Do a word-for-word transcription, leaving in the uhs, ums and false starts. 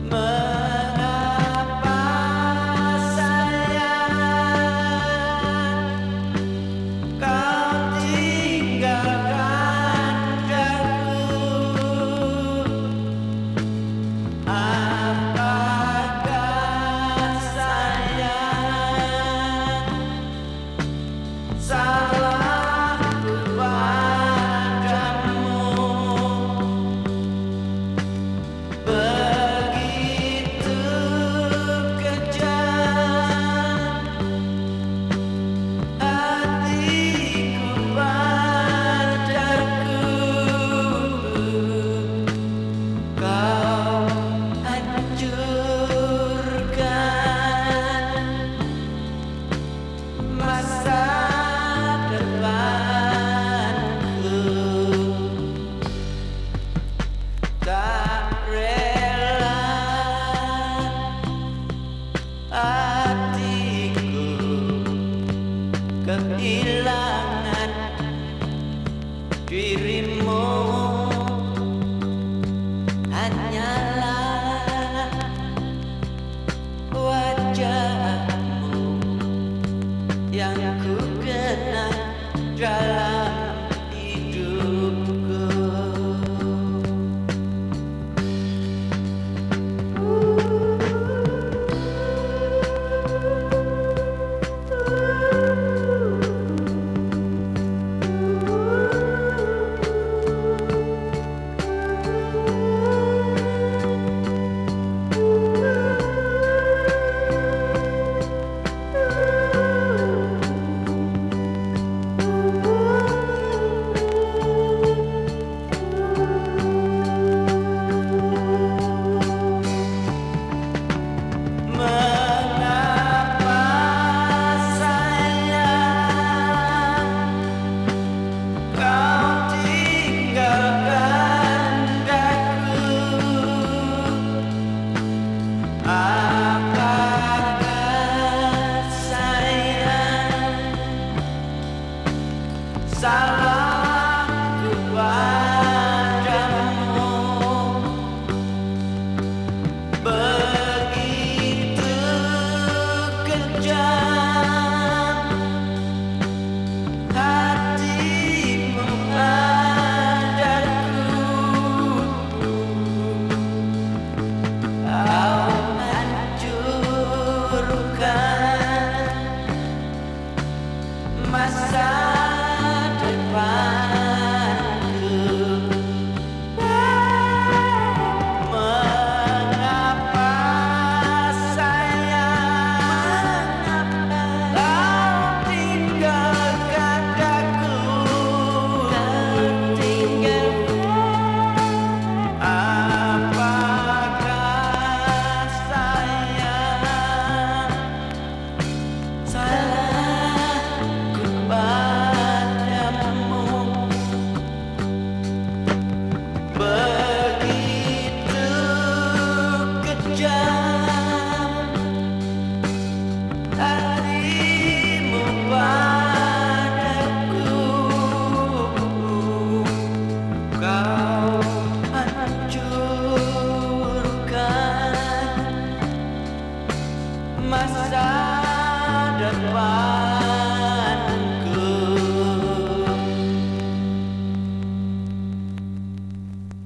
Mengapa sayang kau tinggalkan daku? Apakah sayang salahku padamu? Begitu kejam hatiku padaku. Kau hancurkan masa depanku. Tak rela hatiku kehilangan dirimu. Hanyalah wajahmu yang ku kenang dalam hidupku. Mengapa sayang kau tinggalkan daku? Apakah sayang salahku padamu? Begitu kejam hatimu padaku. Kau hancurkan masa depanku. Mengapa sayang kau tinggalkan daku? Apakah sayang salahku padamu? Begitu kejam hatimu padaku. Kau hancurkan masa depan.